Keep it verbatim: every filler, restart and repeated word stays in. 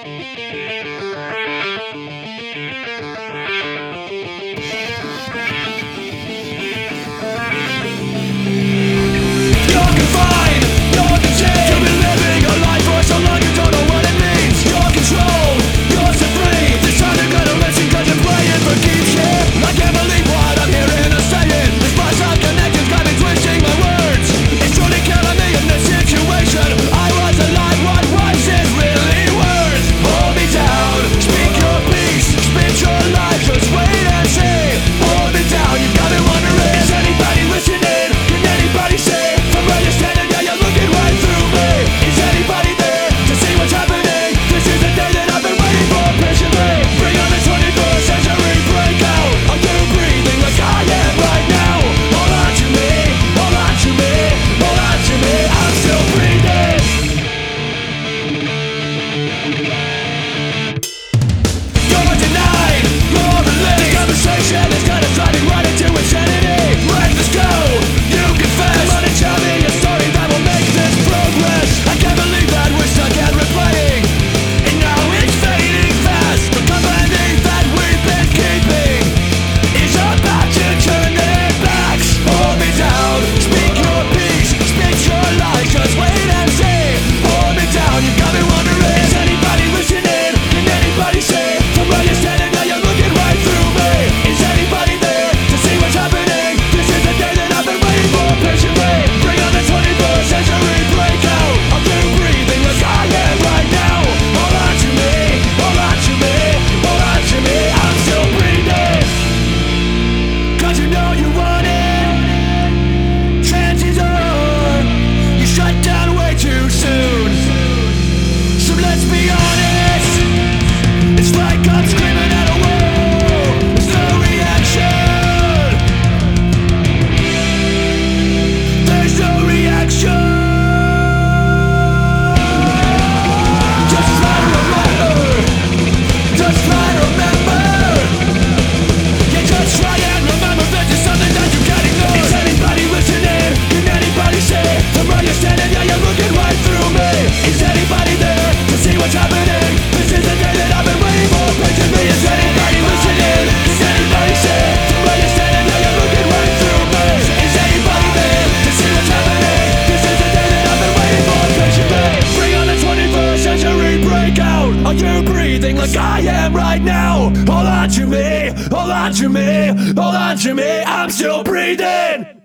confined, you're contained. You've been living a life for so long you don't know what it means. You're controlled, you're set free. This time you're gonna listen cause you're playing for keeps. Yeah, I can't believe what I'm hearing or saying. This bus of connections got me twisting my words. It's truly killing me in this situation. I was alive, what was it really worth? Hold me down, speak your peace, spit your life, just wait and see. Hold me down, you got me wondering, is anybody listening? Can anybody say? From where you're standing, yeah, you're looking right through me. Is anybody there to see what's happening? This is the day that I've been waiting for patiently. Bring on the twenty-first century breakout. Are you breathing like I am right now? Hold on to me, hold on to me, hold on to me, I'm still breathing. You're undenied, you're overlaid. This conversation is kind of driving right into insanity. Let this go, you confess. Come on and tell me a story that will make this progress. I can't believe that we're stuck at replaying, and now it's fading fast. The company that we've been keeping is about to turn their backs. Hold me down, speak your peace, speak your lies, just wait and see. Hold me down, you got me wondering, is anybody listening? Can anybody say? From where you're standing, now you're looking right through me. Is anybody there to see what's happening? This is the day that I've been waiting for patiently. Bring on the twenty-first century breakout. I'm through breathing like I am right now. Hold on to me, hold on to me, hold on to me, I'm still breathing. Cause you know you want it. Chances are you shut down way too soon. So let's be honest, it's like I'm screaming at a wall. There's no reaction. There's no reaction. Just try to remember. Just try to remember. Yeah, just try and remember that there's something that you can't ignore. Is anybody listening? Can anybody say? From where you're standing, yeah, you're looking right through me. Is anybody there to see what's happening? This is the day that I've been waiting for patiently. Is anybody listening? Can anybody say? From where you're standing, yeah, you're looking right through me. Is anybody there to see what's happening? This is the day that I've been waiting for patiently. Bring on the twenty-first century breakout. Are you breathing like I am right now? Hold on to me, hold on to me, hold on to me, I'm still breathing.